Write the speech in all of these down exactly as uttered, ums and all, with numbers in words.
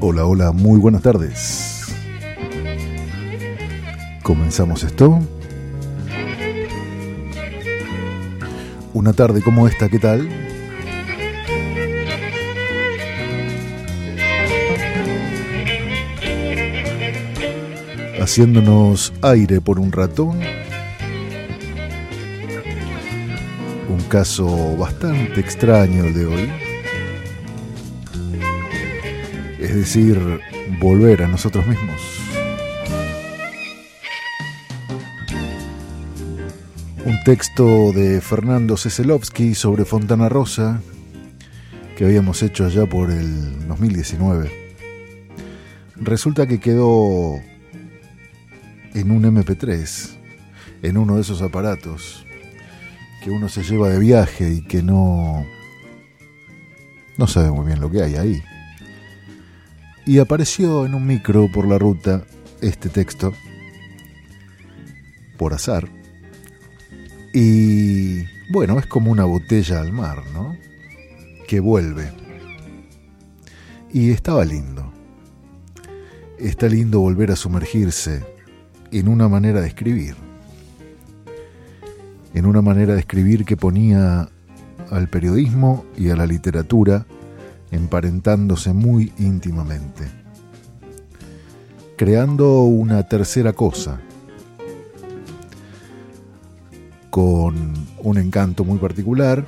Hola, hola, muy buenas tardes. Comenzamos esto. Una tarde como esta, ¿qué tal? Haciéndonos aire por un rato. Un caso bastante extraño el de hoy. Es decir, volver a nosotros mismos. Un texto de Fernando Ceselovsky sobre Fontana Rosa que habíamos hecho allá por el dos mil diecinueve. Resulta que quedó en un eme pe tres, en uno de esos aparatos que uno se lleva de viaje y que no, no sabe muy bien lo que hay ahí. Y apareció en un micro por la ruta este texto, por azar. Y bueno, es como una botella al mar, ¿no? Que vuelve. Y estaba lindo. Está lindo volver a sumergirse en una manera de escribir. En una manera de escribir que ponía al periodismo y a la literatura emparentándose muy íntimamente, creando una tercera cosa, con un encanto muy particular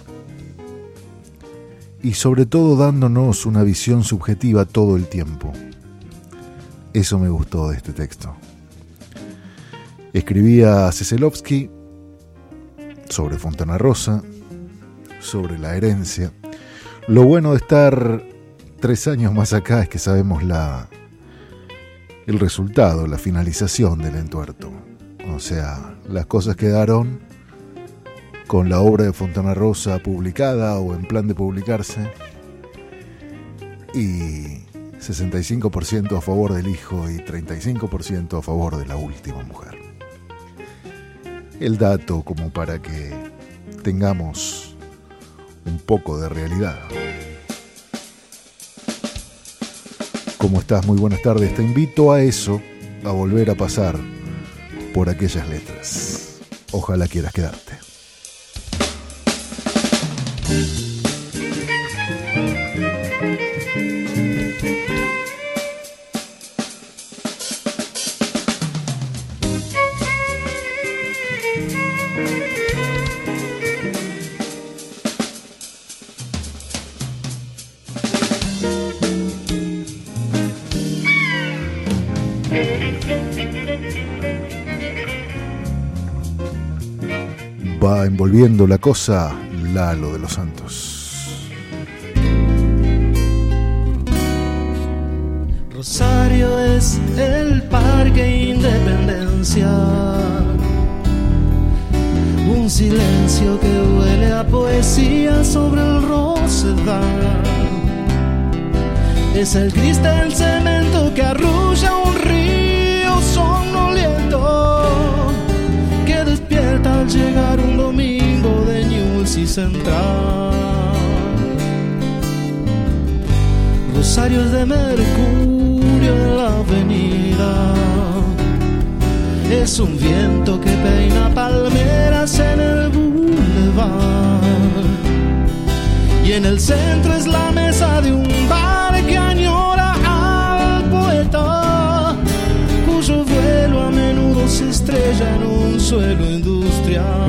y sobre todo dándonos una visión subjetiva todo el tiempo. Eso me gustó de este texto. Escribía Ceselovsky sobre Fontana Rosa, sobre la herencia. Lo bueno de estar tres años más acá es que sabemos la, el resultado, la finalización del entuerto. O sea, las cosas quedaron con la obra de Fontana Rosa publicada o en plan de publicarse, y sesenta y cinco por ciento a favor del hijo y treinta y cinco por ciento a favor de la última mujer. El dato como para que tengamos un poco de realidad. ¿Cómo estás? Muy buenas tardes. Te invito a eso, a volver a pasar por aquellas letras. Ojalá quieras quedarte. Va envolviendo la cosa Lalo de los Santos. Rosario es el Parque Independencia, un silencio que huele a poesía sobre el Rosedal. Es el cristal cemento que arrulla un río somnoliento que despierta al llegar un domingo de Newell's y Central. Rosarios de mercurio en la avenida, es un viento que peina palmeras en el boulevard, y en el centro es la mesa de un bar que añora al poeta, cuyo vuelo a menudo se estrella en un suelo industrial.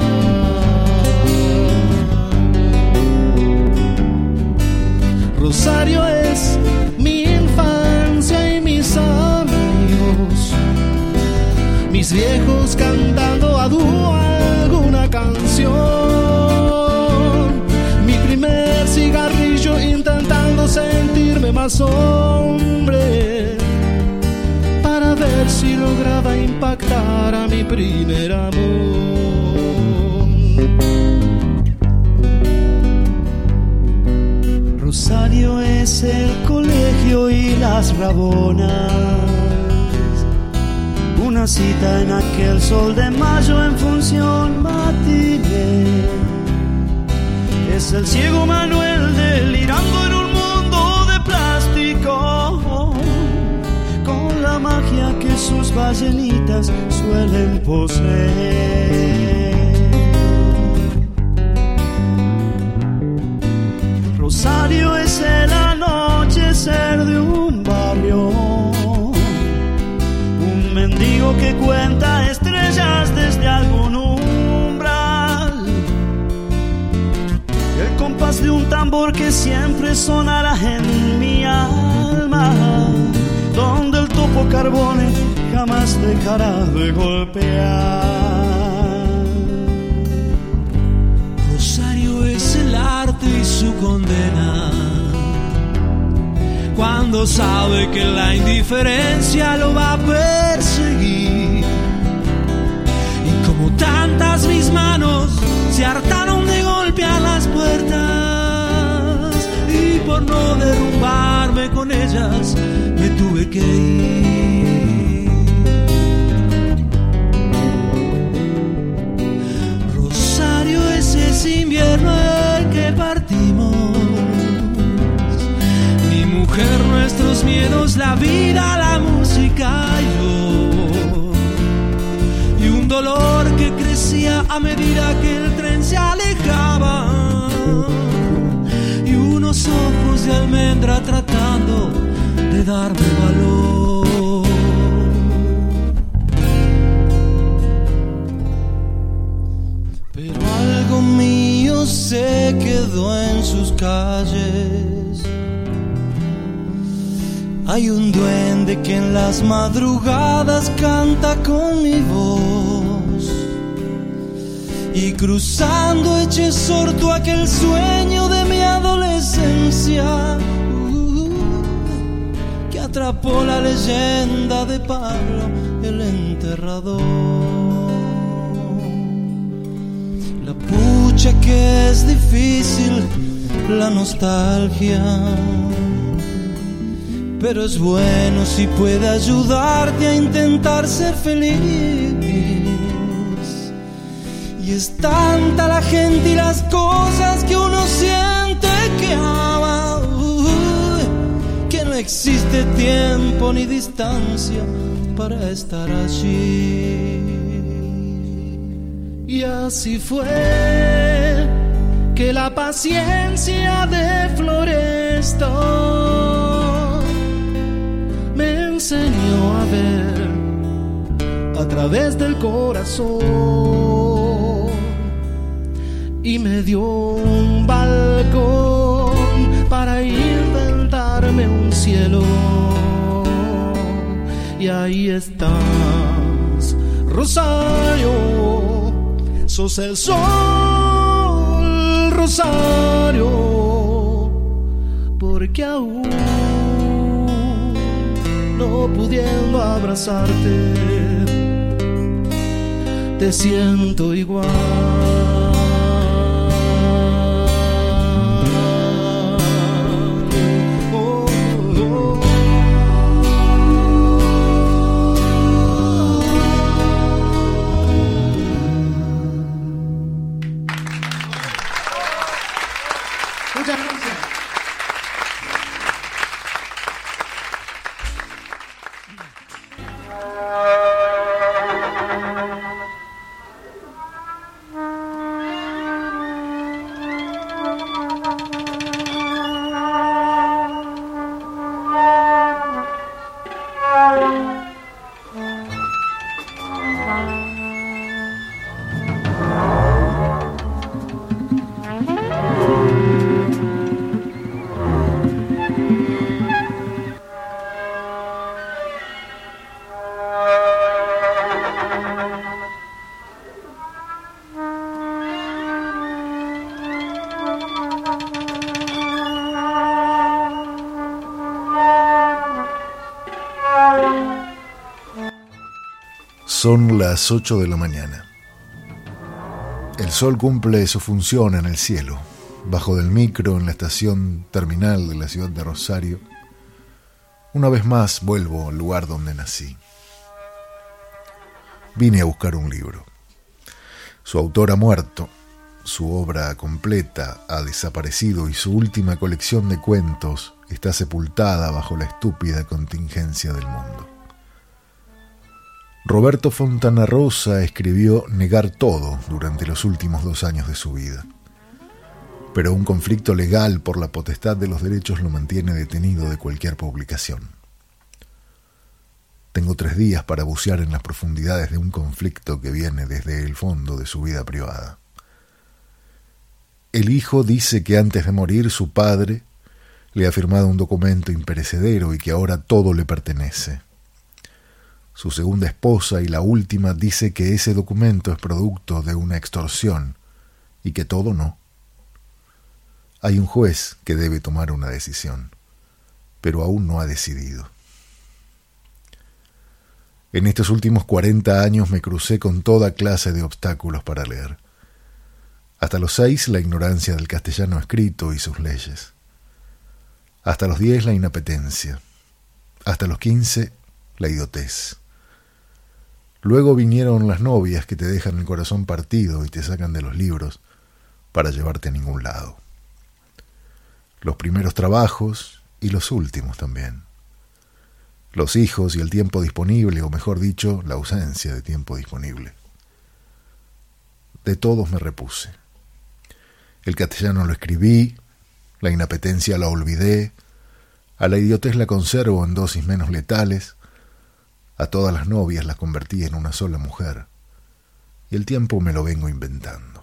Rosario es mi infancia y mis amigos, mis viejos cantando a dúo alguna canción, mi primer cigarrillo intentando sentirme más hombre para ver si lograba impactar a mi primer amor. Rosario es el colegio y las rabonas, una cita en aquel sol de mayo en función matiné. Es el ciego Manuel delirando en un mundo de plástico, ballenitas suelen poseer. Rosario es el anochecer de un barrio, un mendigo que cuenta estrellas desde algún umbral, el compás de un tambor que siempre sonará en mi alma, donde el topo Carbone jamás dejará de golpear. Rosario es el arte y su condena, cuando sabe que la indiferencia lo va a perseguir. Y como tantas mis manos se hartaron de golpear las puertas, y por no derrumbarme con ellas me tuve que ir. Rosario es ese invierno en que partimos, mi mujer, nuestros miedos, la vida, la música y yo, y un dolor que crecía a medida que el tren se alejaba, y unos ojos de almendra tratando de darme valor. Pero algo mío se quedó en sus calles. Hay un duende que en las madrugadas canta con mi voz, y cruzando eché sorto aquel sueño de mi adolescencia, uh, que atrapó la leyenda de Pablo el enterrador. La pucha que es difícil la nostalgia, pero es bueno si puede ayudarte a intentar ser feliz. Y es tanta la gente y las cosas que uno siente que ama, uh, que no existe tiempo ni distancia para estar allí. Y así fue que la paciencia de Floresta me enseñó a ver a través del corazón, y me dio un balcón para inventarme un cielo. Y ahí estás, Rosario, sos el sol, Rosario, porque aún no pudiendo abrazarte, te siento igual. Oh, oh. Muchas gracias. Son las ocho de la mañana. El sol cumple su función en el cielo. Bajo del micro en la estación terminal de la ciudad de Rosario, una vez más vuelvo al lugar donde nací. Vine a buscar un libro. Su autor ha muerto, su obra completa ha desaparecido y su última colección de cuentos está sepultada bajo la estúpida contingencia del mundo. Roberto Fontana Rosa escribió Negar todo durante los últimos dos años de su vida. Pero un conflicto legal por la potestad de los derechos lo mantiene detenido de cualquier publicación. Tengo tres días para bucear en las profundidades de un conflicto que viene desde el fondo de su vida privada. El hijo dice que antes de morir su padre le ha firmado un documento imperecedero y que ahora todo le pertenece. Su segunda esposa y la última dice que ese documento es producto de una extorsión y que todo no. Hay un juez que debe tomar una decisión, pero aún no ha decidido. En estos últimos cuarenta años me crucé con toda clase de obstáculos para leer. Hasta los seis, la ignorancia del castellano escrito y sus leyes. Hasta los diez, la inapetencia. Hasta los quince, la idiotez. Luego vinieron las novias que te dejan el corazón partido y te sacan de los libros para llevarte a ningún lado. Los primeros trabajos y los últimos también. Los hijos y el tiempo disponible, o mejor dicho, la ausencia de tiempo disponible. De todos me repuse. El castellano lo escribí, la inapetencia la olvidé, a la idiotez la conservo en dosis menos letales, a todas las novias las convertí en una sola mujer, y el tiempo me lo vengo inventando.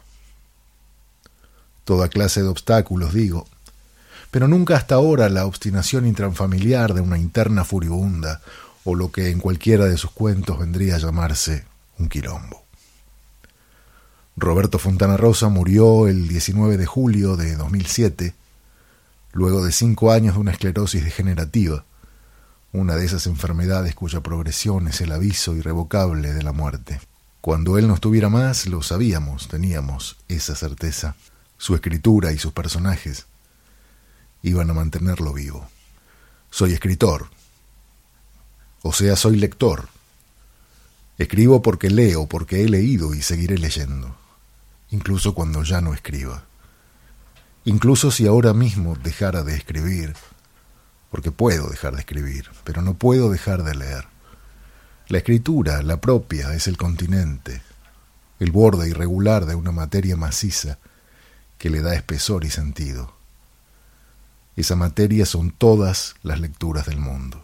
Toda clase de obstáculos, digo, pero nunca hasta ahora la obstinación intrafamiliar de una interna furibunda o lo que en cualquiera de sus cuentos vendría a llamarse un quilombo. Roberto Fontana Rosa murió el diecinueve de julio de dos mil siete, luego de cinco años de una esclerosis degenerativa, una de esas enfermedades cuya progresión es el aviso irrevocable de la muerte. Cuando él no estuviera más, lo sabíamos, teníamos esa certeza. Su escritura y sus personajes iban a mantenerlo vivo. Soy escritor, o sea, soy lector. Escribo porque leo, porque he leído y seguiré leyendo, incluso cuando ya no escriba. Incluso si ahora mismo dejara de escribir, porque puedo dejar de escribir, pero no puedo dejar de leer. La escritura, la propia, es el continente, el borde irregular de una materia maciza que le da espesor y sentido. Esa materia son todas las lecturas del mundo.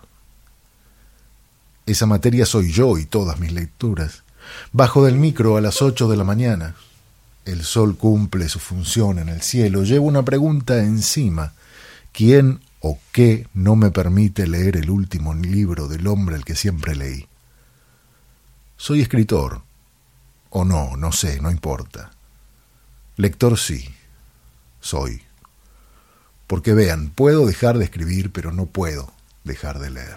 Esa materia soy yo y todas mis lecturas. Bajo del micro a las ocho de la mañana. El sol cumple su función en el cielo. Llevo una pregunta encima. ¿Quién o qué no me permite leer el último libro del hombre al que siempre leí? Soy escritor. O no, no sé, no importa. Lector sí. Soy. Porque vean, puedo dejar de escribir, pero no puedo dejar de leer.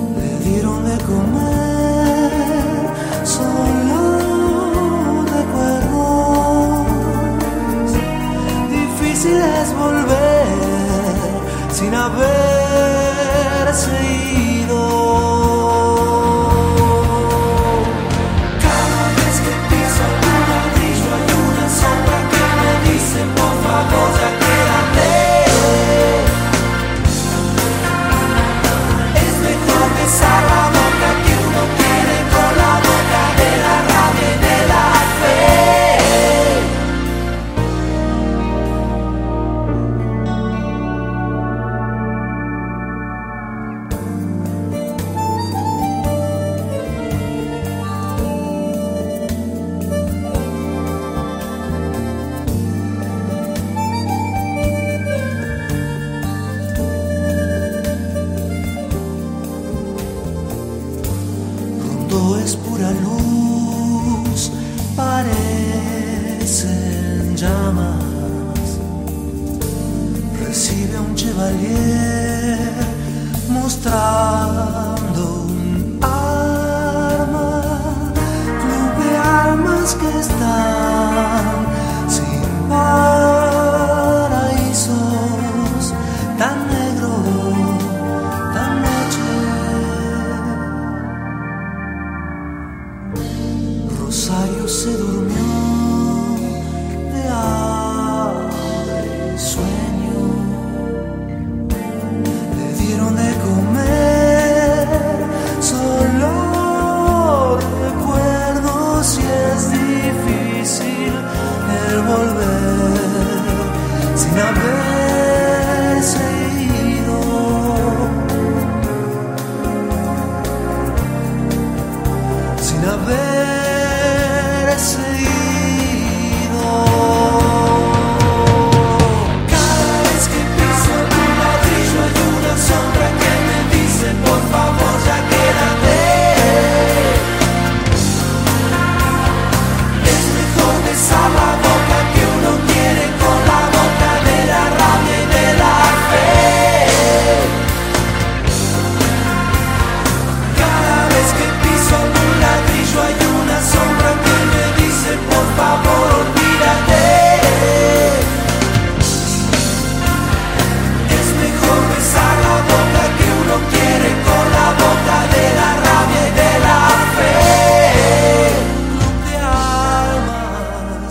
Comer solo recuerdo. todo es pura luz, parecen llamas. Recibe un chevalier mostrando un arma, club de armas que están sin paraísos, tan negro, tan noche. Rosario se durmió de hambre y sueño. Le dieron de comer solo recuerdos y es difícil el volver sin haberse ido, sin haberse ido. Cada vez que piso en un ladrillo hay una sombra que me dice por favor ya quédate. Es mejor besar la boca que uno quiere con la boca de la rabia y de la fe. Cada vez que piso en un ladrillo hay una sombra que me dice por favor olvídate. Es mejor besar la boca que uno quiere con la boca de la rabia y de la fe. Club de almas.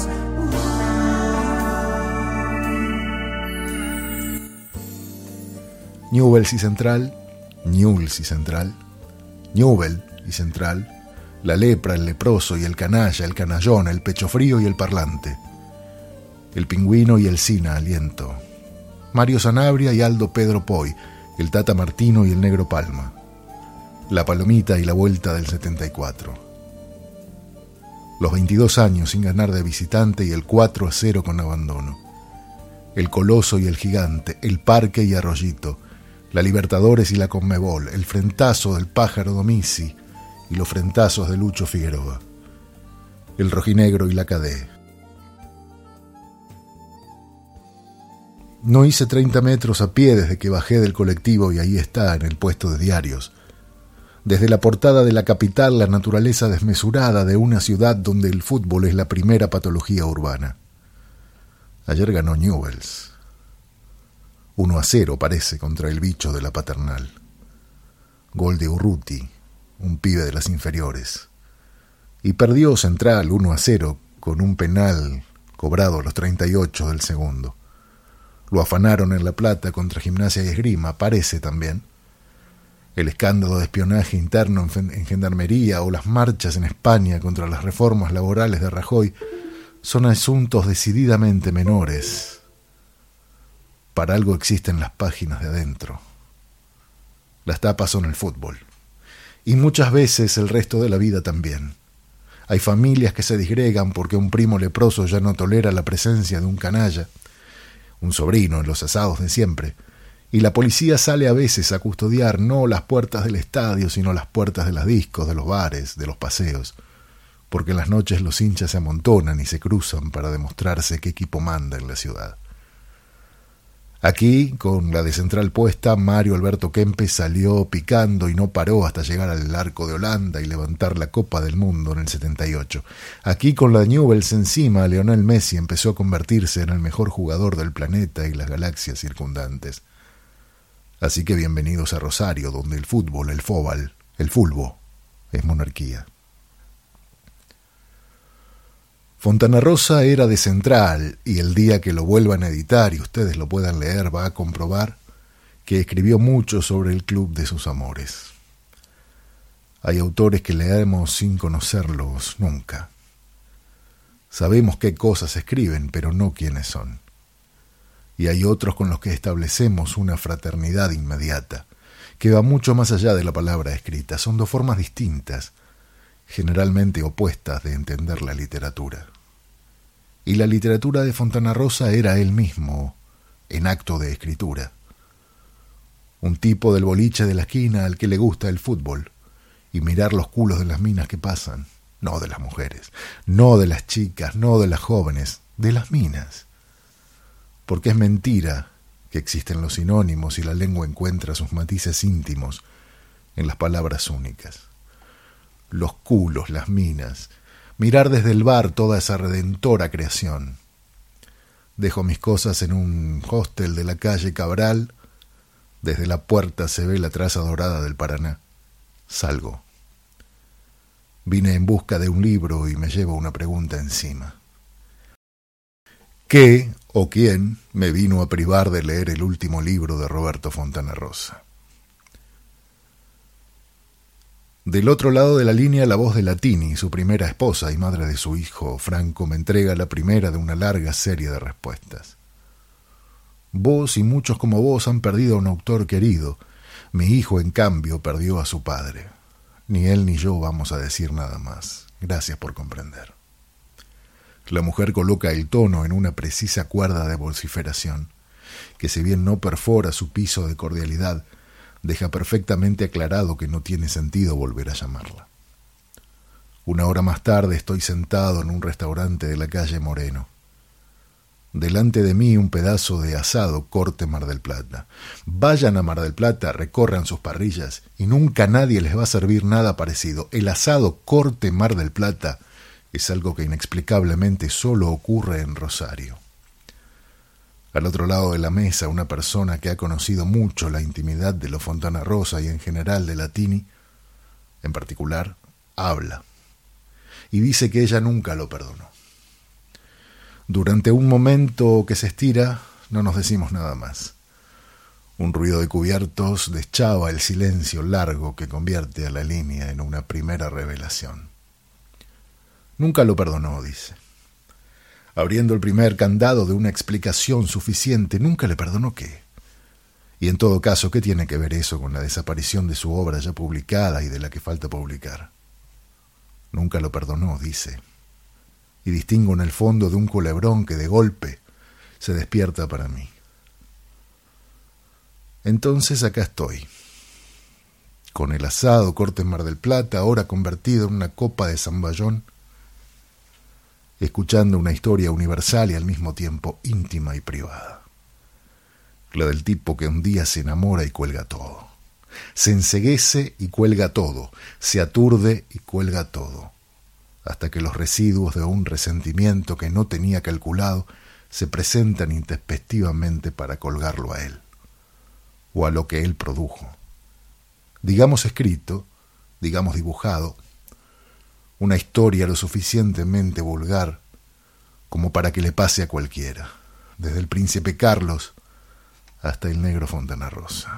Newell's y Central, Newell's y Central, Newell y Central, la lepra, el leproso y el canalla, el canallón, el pecho frío y el parlante, el pingüino y el Sina aliento, Mario Sanabria y Aldo Pedro Poy, el Tata Martino y el Negro Palma, la Palomita y la Vuelta del setenta y cuatro. Los veintidós años sin ganar de visitante y el cuatro a cero con abandono, el Coloso y el Gigante, el Parque y Arroyito, la Libertadores y la Conmebol, el frentazo del Pájaro Domisi y los frentazos de Lucho Figueroa, el Rojinegro y la Cadé. No hice treinta metros a pie desde que bajé del colectivo y ahí está, en el puesto de diarios. Desde la portada de La Capital, la naturaleza desmesurada de una ciudad donde el fútbol es la primera patología urbana. Ayer ganó Newell's. uno a cero parece contra el bicho de la Paternal. Gol de Urruti, un pibe de las inferiores. Y perdió Central uno a cero con un penal cobrado a los treinta y ocho del segundo. Lo afanaron en La Plata contra Gimnasia y Esgrima, parece también. El escándalo de espionaje interno en Gendarmería o las marchas en España contra las reformas laborales de Rajoy son asuntos decididamente menores. Para algo existen las páginas de adentro. Las tapas son el fútbol. Y muchas veces el resto de la vida también. Hay familias que se disgregan porque un primo leproso ya no tolera la presencia de un canalla, un sobrino en los asados de siempre, y la policía sale a veces a custodiar no las puertas del estadio, sino las puertas de las discos, de los bares, de los paseos, porque en las noches los hinchas se amontonan y se cruzan para demostrarse qué equipo manda en la ciudad. Aquí, con la de Central puesta, Mario Alberto Kempes salió picando y no paró hasta llegar al Arco de Holanda y levantar la Copa del Mundo en el setenta y ocho. Aquí, con la de Newell's encima, Lionel Messi empezó a convertirse en el mejor jugador del planeta y las galaxias circundantes. Así que bienvenidos a Rosario, donde el fútbol, el fóbal, el fulbo, es monarquía. Fontana Rosa era de Central, y el día que lo vuelvan a editar y ustedes lo puedan leer va a comprobar que escribió mucho sobre el club de sus amores. Hay autores que leemos sin conocerlos nunca. Sabemos qué cosas escriben, pero no quiénes son. Y hay otros con los que establecemos una fraternidad inmediata, que va mucho más allá de la palabra escrita. Son dos formas distintas, generalmente opuestas, de entender la literatura. Y la literatura de Fontana Rosa era él mismo, en acto de escritura. Un tipo del boliche de la esquina al que le gusta el fútbol, y mirar los culos de las minas que pasan, no de las mujeres, no de las chicas, no de las jóvenes, de las minas. Porque es mentira que existen los sinónimos y la lengua encuentra sus matices íntimos en las palabras únicas. Los culos, las minas, mirar desde el bar toda esa redentora creación. Dejo mis cosas en un hostel de la calle Cabral. Desde la puerta se ve la traza dorada del Paraná. Salgo. Vine en busca de un libro y me llevo una pregunta encima. ¿Qué o quién me vino a privar de leer el último libro de Roberto Fontana Rosa? Del otro lado de la línea, la voz de Latini, su primera esposa y madre de su hijo Franco, me entrega la primera de una larga serie de respuestas. Vos y muchos como vos han perdido a un autor querido. Mi hijo, en cambio, perdió a su padre. Ni él ni yo vamos a decir nada más. Gracias por comprender. La mujer coloca el tono en una precisa cuerda de vociferación, que si bien no perfora su piso de cordialidad, deja perfectamente aclarado que no tiene sentido volver a llamarla. Una hora más tarde estoy sentado en un restaurante de la calle Moreno. Delante de mí un pedazo de asado corte Mar del Plata. Vayan a Mar del Plata, recorran sus parrillas y nunca nadie les va a servir nada parecido. El asado corte Mar del Plata es algo que inexplicablemente solo ocurre en Rosario. Al otro lado de la mesa, una persona que ha conocido mucho la intimidad de los Fontana Rosa y en general de Latini, en particular, habla y dice que ella nunca lo perdonó. Durante un momento que se estira, no nos decimos nada más. Un ruido de cubiertos deschaba el silencio largo que convierte a la línea en una primera revelación. Nunca lo perdonó, dice. Abriendo el primer candado de una explicación suficiente, nunca le perdonó qué. Y en todo caso, ¿qué tiene que ver eso con la desaparición de su obra ya publicada y de la que falta publicar? Nunca lo perdonó, dice. Y distingo en el fondo de un culebrón que de golpe se despierta para mí. Entonces acá estoy, con el asado corte Mar del Plata, ahora convertido en una copa de zamballón, escuchando una historia universal y al mismo tiempo íntima y privada. La del tipo que un día se enamora y cuelga todo. Se enceguece y cuelga todo. Se aturde y cuelga todo. Hasta que los residuos de un resentimiento que no tenía calculado se presentan intempestivamente para colgarlo a él, o a lo que él produjo. Digamos escrito, digamos dibujado, una historia lo suficientemente vulgar como para que le pase a cualquiera, desde el príncipe Carlos hasta el negro Fontana Rosa.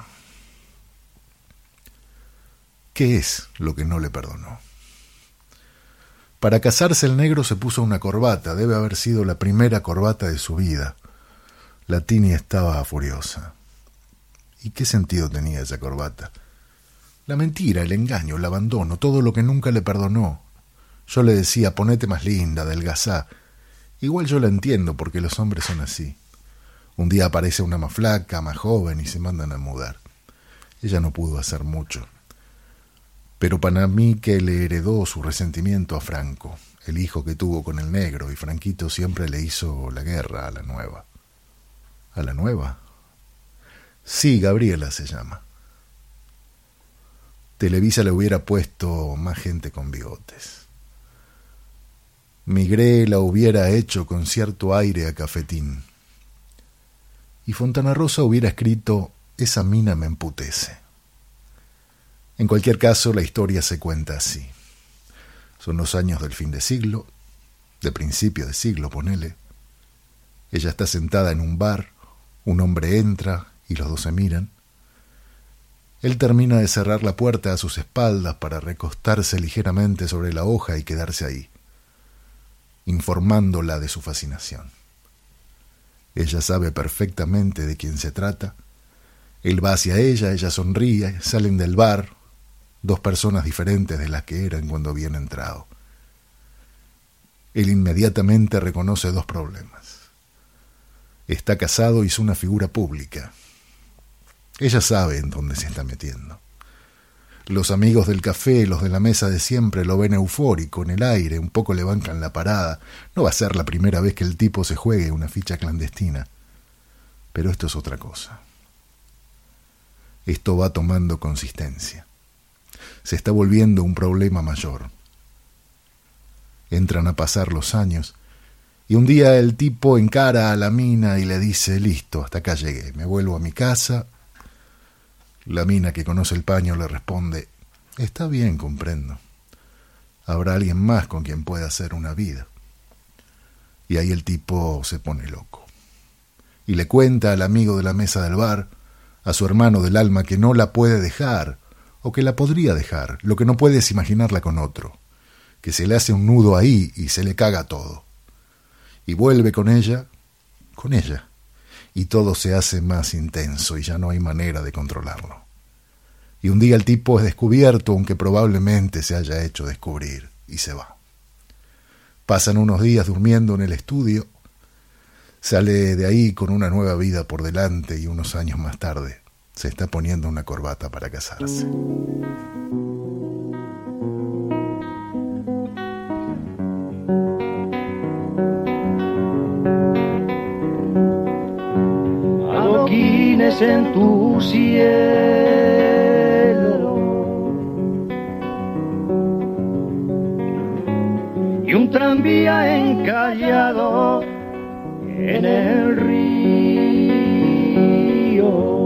¿Qué es lo que no le perdonó? Para casarse el negro se puso una corbata, debe haber sido la primera corbata de su vida. Latini estaba furiosa. ¿Y qué sentido tenía esa corbata? La mentira, el engaño, el abandono, todo lo que nunca le perdonó. Yo le decía, ponete más linda, adelgazá. Igual yo la entiendo porque los hombres son así. Un día aparece una más flaca, más joven y se mandan a mudar. Ella no pudo hacer mucho. Pero para mí que le heredó su resentimiento a Franco, el hijo que tuvo con el negro, y Franquito siempre le hizo la guerra a la nueva. ¿A la nueva? Sí, Gabriela se llama. Televisa le hubiera puesto más gente con bigotes. Migré la hubiera hecho con cierto aire a cafetín. Y Fontana Rosa hubiera escrito, esa mina me emputece. En cualquier caso, la historia se cuenta así. Son los años del fin de siglo, de principio de siglo, ponele. Ella está sentada en un bar, un hombre entra y los dos se miran. Él termina de cerrar la puerta a sus espaldas para recostarse ligeramente sobre la hoja y quedarse ahí, informándola de su fascinación. Ella sabe perfectamente de quién se trata. Él va hacia ella, ella sonríe, salen del bar, dos personas diferentes de las que eran cuando habían entrado. Él inmediatamente reconoce dos problemas. Está casado y es una figura pública. Ella sabe en dónde se está metiendo. Los amigos del café, los de la mesa de siempre, lo ven eufórico, en el aire, un poco le bancan la parada. No va a ser la primera vez que el tipo se juegue una ficha clandestina. Pero esto es otra cosa. Esto va tomando consistencia. Se está volviendo un problema mayor. Entran a pasar los años y un día el tipo encara a la mina y le dice: listo, hasta acá llegué, me vuelvo a mi casa. La mina, que conoce el paño, le responde: está bien, comprendo. Habrá alguien más con quien pueda hacer una vida. Y ahí el tipo se pone loco. Y le cuenta al amigo de la mesa del bar, a su hermano del alma, que no la puede dejar, o que la podría dejar. Lo que no puede es imaginarla con otro, que se le hace un nudo ahí y se le caga todo. Y vuelve con ella, con ella, y todo se hace más intenso y ya no hay manera de controlarlo. Y un día el tipo es descubierto, aunque probablemente se haya hecho descubrir, y se va. Pasan unos días durmiendo en el estudio, sale de ahí con una nueva vida por delante y unos años más tarde se está poniendo una corbata para casarse. Adoquines en tu cielo y un tranvía encallado en el río.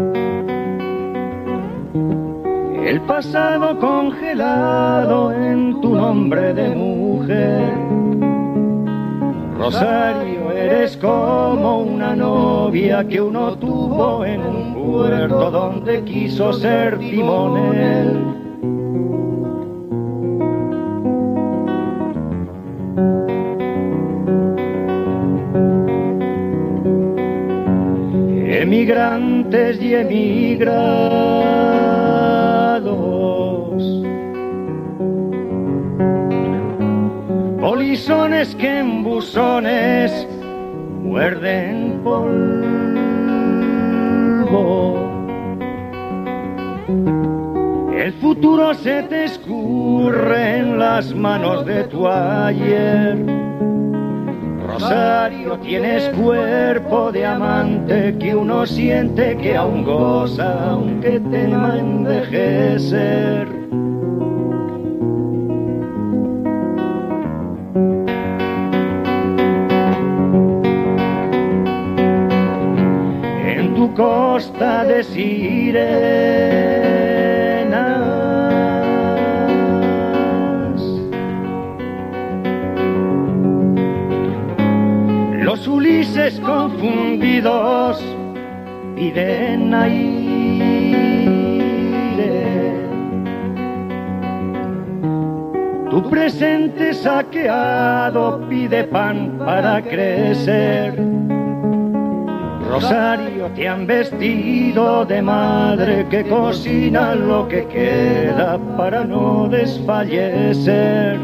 El pasado congelado en tu nombre de mujer. Rosario, eres como una novia que uno tuvo en un puerto donde quiso ser timonel. Emigrantes y emigrados, polizones que en buzones muerden polvo. El futuro se te escurre en las manos de tu ayer. Rosario, tienes cuerpo de amante que uno siente que aún goza, aunque tema envejecer. En tu costa de sirenas, los Ulises confundidos piden aire. Tu presente saqueado pide pan para crecer. Rosario, te han vestido de madre que cocina lo que queda para no desfallecer.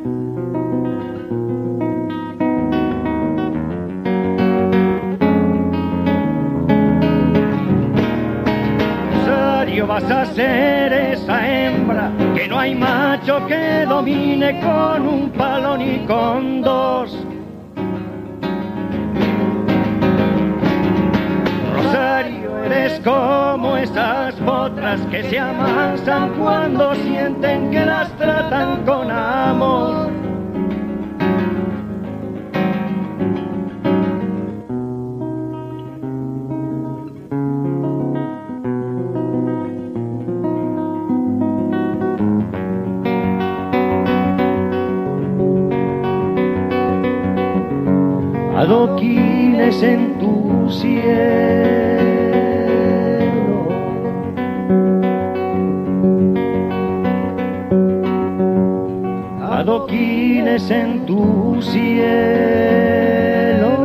Vas a ser esa hembra que no hay macho que domine con un palo ni con dos. Rosario, eres como esas potras que se amasan cuando sienten que las tratan con amor. Adoquines en tu cielo, adoquines en tu cielo.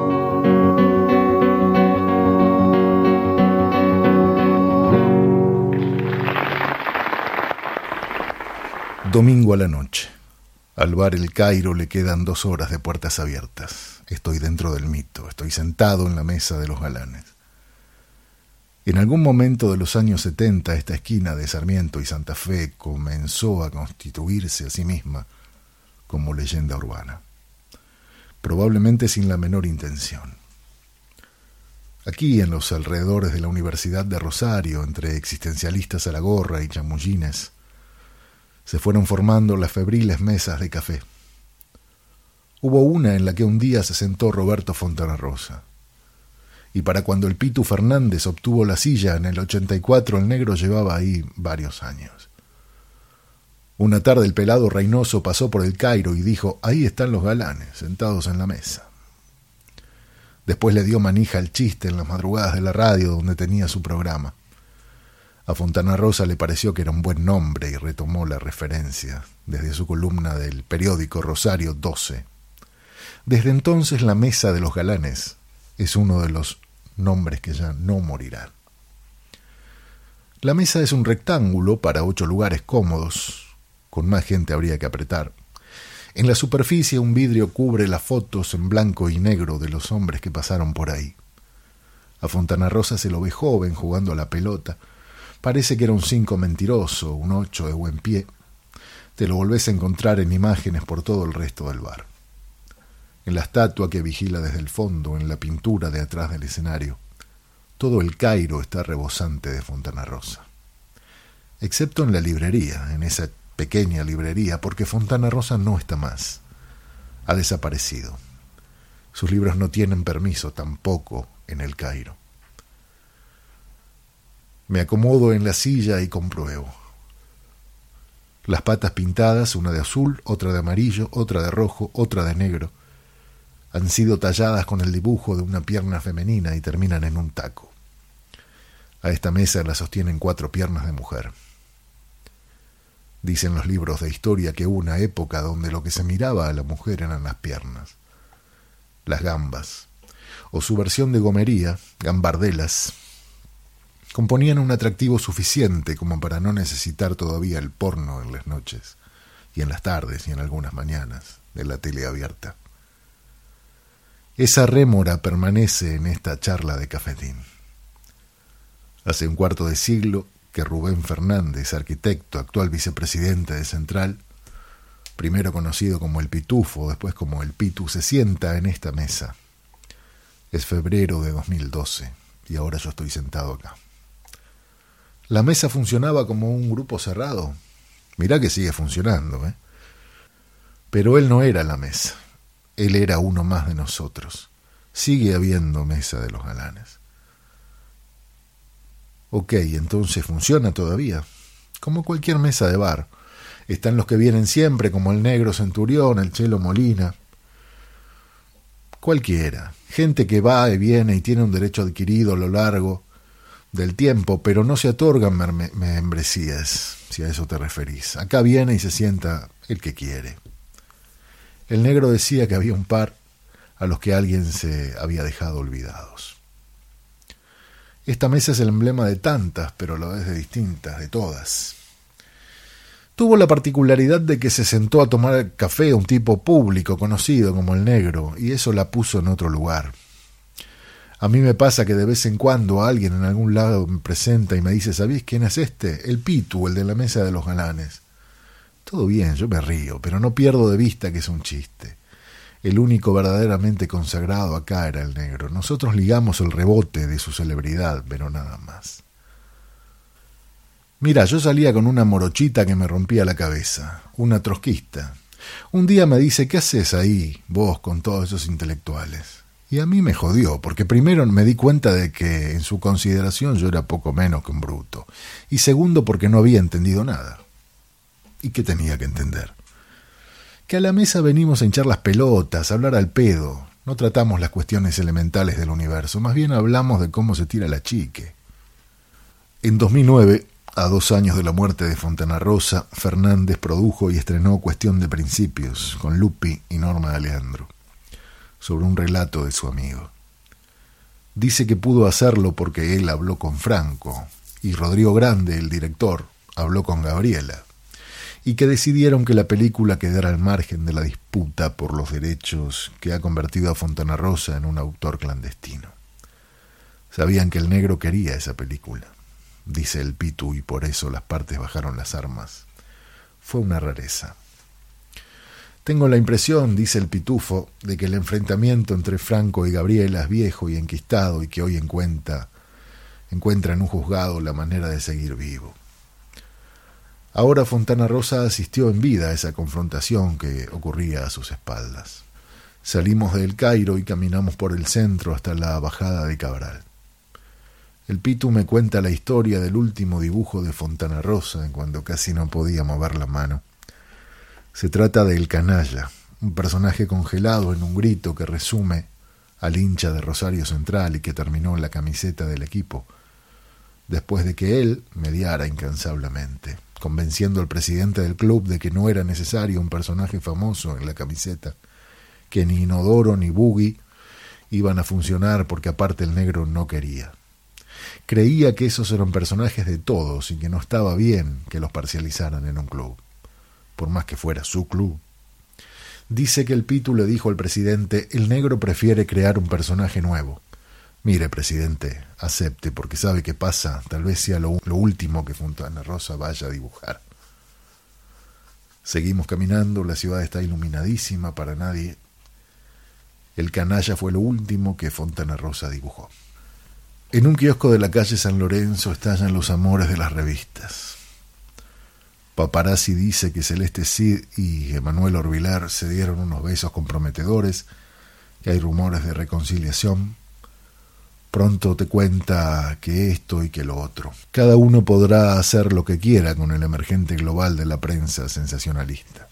Domingo a la noche. Al bar El Cairo le quedan dos horas de puertas abiertas. Estoy dentro del mito, estoy sentado en la mesa de los galanes. En algún momento de los años setenta, esta esquina de Sarmiento y Santa Fe comenzó a constituirse a sí misma como leyenda urbana, probablemente sin la menor intención. Aquí, en los alrededores de la Universidad de Rosario, entre existencialistas a la gorra y chamullines, se fueron formando las febriles mesas de café. Hubo una en la que un día se sentó Roberto Fontana Rosa, y para cuando el Pitu Fernández obtuvo la silla en el ochenta y cuatro, el negro llevaba ahí varios años. Una tarde el pelado Reynoso pasó por el Cairo y dijo: ahí están los galanes, sentados en la mesa. Después le dio manija al chiste en las madrugadas de la radio donde tenía su programa. A Fontana Rosa le pareció que era un buen nombre y retomó la referencia desde su columna del periódico Rosario doce. Desde entonces la Mesa de los Galanes es uno de los nombres que ya no morirán. La mesa es un rectángulo para ocho lugares cómodos. Con más gente habría que apretar. En la superficie un vidrio cubre las fotos en blanco y negro de los hombres que pasaron por ahí. A Fontana Rosa se lo ve joven jugando a la pelota. Parece que era un cinco mentiroso, un ocho de buen pie. Te lo volvés a encontrar en imágenes por todo el resto del bar. En la estatua que vigila desde el fondo, en la pintura de atrás del escenario, todo el Cairo está rebosante de Fontana Rosa. Excepto en la librería, en esa pequeña librería, porque Fontana Rosa no está más. Ha desaparecido. Sus libros no tienen permiso tampoco en el Cairo. Me acomodo en la silla y compruebo. Las patas pintadas, una de azul, otra de amarillo, otra de rojo, otra de negro, han sido talladas con el dibujo de una pierna femenina y terminan en un taco. A esta mesa la sostienen cuatro piernas de mujer. Dicen los libros de historia que hubo una época donde lo que se miraba a la mujer eran las piernas, las gambas, o su versión de gomería, gambardelas, componían un atractivo suficiente como para no necesitar todavía el porno en las noches, y en las tardes y en algunas mañanas de la tele abierta. Esa rémora permanece en esta charla de cafetín. Hace un cuarto de siglo que Rubén Fernández, arquitecto, actual vicepresidente de Central, primero conocido como el Pitufo, después como el Pitu, se sienta en esta mesa. Es febrero de dos mil doce y ahora yo estoy sentado acá. La mesa funcionaba como un grupo cerrado. Mirá que sigue funcionando, ¿eh? Pero él no era la mesa. Él era uno más de nosotros. Sigue habiendo mesa de los galanes. Ok, entonces funciona todavía. Como cualquier mesa de bar. Están los que vienen siempre, como el Negro Centurión, el Chelo Molina. Cualquiera. Gente que va y viene y tiene un derecho adquirido a lo largo del tiempo, pero no se otorgan membresías, si a eso te referís. Acá viene y se sienta el que quiere. El Negro decía que había un par a los que alguien se había dejado olvidados. Esta mesa es el emblema de tantas, pero a la vez de distintas, de todas. Tuvo la particularidad de que se sentó a tomar café un tipo público, conocido como el Negro, y eso la puso en otro lugar. A mí me pasa que de vez en cuando alguien en algún lado me presenta y me dice: ¿sabés quién es este? El Pitu, el de la mesa de los galanes. Todo bien, yo me río, pero no pierdo de vista que es un chiste. El único verdaderamente consagrado acá era el Negro. Nosotros ligamos el rebote de su celebridad, pero nada más. Mira, yo salía con una morochita que me rompía la cabeza, una trotskista. Un día me dice: ¿qué haces ahí, vos, con todos esos intelectuales? Y a mí me jodió, porque primero me di cuenta de que en su consideración yo era poco menos que un bruto. Y segundo, porque no había entendido nada. ¿Y qué tenía que entender? Que a la mesa venimos a hinchar las pelotas, a hablar al pedo. No tratamos las cuestiones elementales del universo, más bien hablamos de cómo se tira la chique. En dos mil nueve, a dos años de la muerte de Fontana Rosa, Fernández produjo y estrenó Cuestión de Principios, con Lupi y Norma Aleandro, sobre un relato de su amigo. Dice que pudo hacerlo porque él habló con Franco, y Rodrigo Grande, el director, habló con Gabriela, y que decidieron que la película quedara al margen de la disputa por los derechos que ha convertido a Fontana Rosa en un autor clandestino. Sabían que el negro quería esa película, dice el Pitu, y por eso las partes bajaron las armas. Fue una rareza. Tengo la impresión, dice el Pitufo, de que el enfrentamiento entre Franco y Gabriela es viejo y enquistado y que hoy encuentra, encuentra en un juzgado la manera de seguir vivo. Ahora Fontana Rosa asistió en vida a esa confrontación que ocurría a sus espaldas. Salimos del Cairo y caminamos por el centro hasta la bajada de Cabral. El Pitu me cuenta la historia del último dibujo de Fontana Rosa, cuando casi no podía mover la mano. Se trata de El Canalla, un personaje congelado en un grito que resume al hincha de Rosario Central y que terminó en la camiseta del equipo, después de que él mediara incansablemente, convenciendo al presidente del club de que no era necesario un personaje famoso en la camiseta, que ni Inodoro ni Boogie iban a funcionar porque aparte el negro no quería. Creía que esos eran personajes de todos y que no estaba bien que los parcializaran en un club, por más que fuera su club. Dice que el Pitu le dijo al presidente: el negro prefiere crear un personaje nuevo. Mire, presidente, acepte, porque sabe qué pasa, tal vez sea lo, lo último que Fontana Rosa vaya a dibujar. Seguimos caminando, la ciudad está iluminadísima para nadie. El Canalla fue lo último que Fontana Rosa dibujó. En un kiosco de la calle San Lorenzo estallan los amores de las revistas. Paparazzi dice que Celeste Cid y Emanuel Orbiler se dieron unos besos comprometedores, que hay rumores de reconciliación. Pronto te cuenta que esto y que lo otro. Cada uno podrá hacer lo que quiera con el emergente global de la prensa sensacionalista.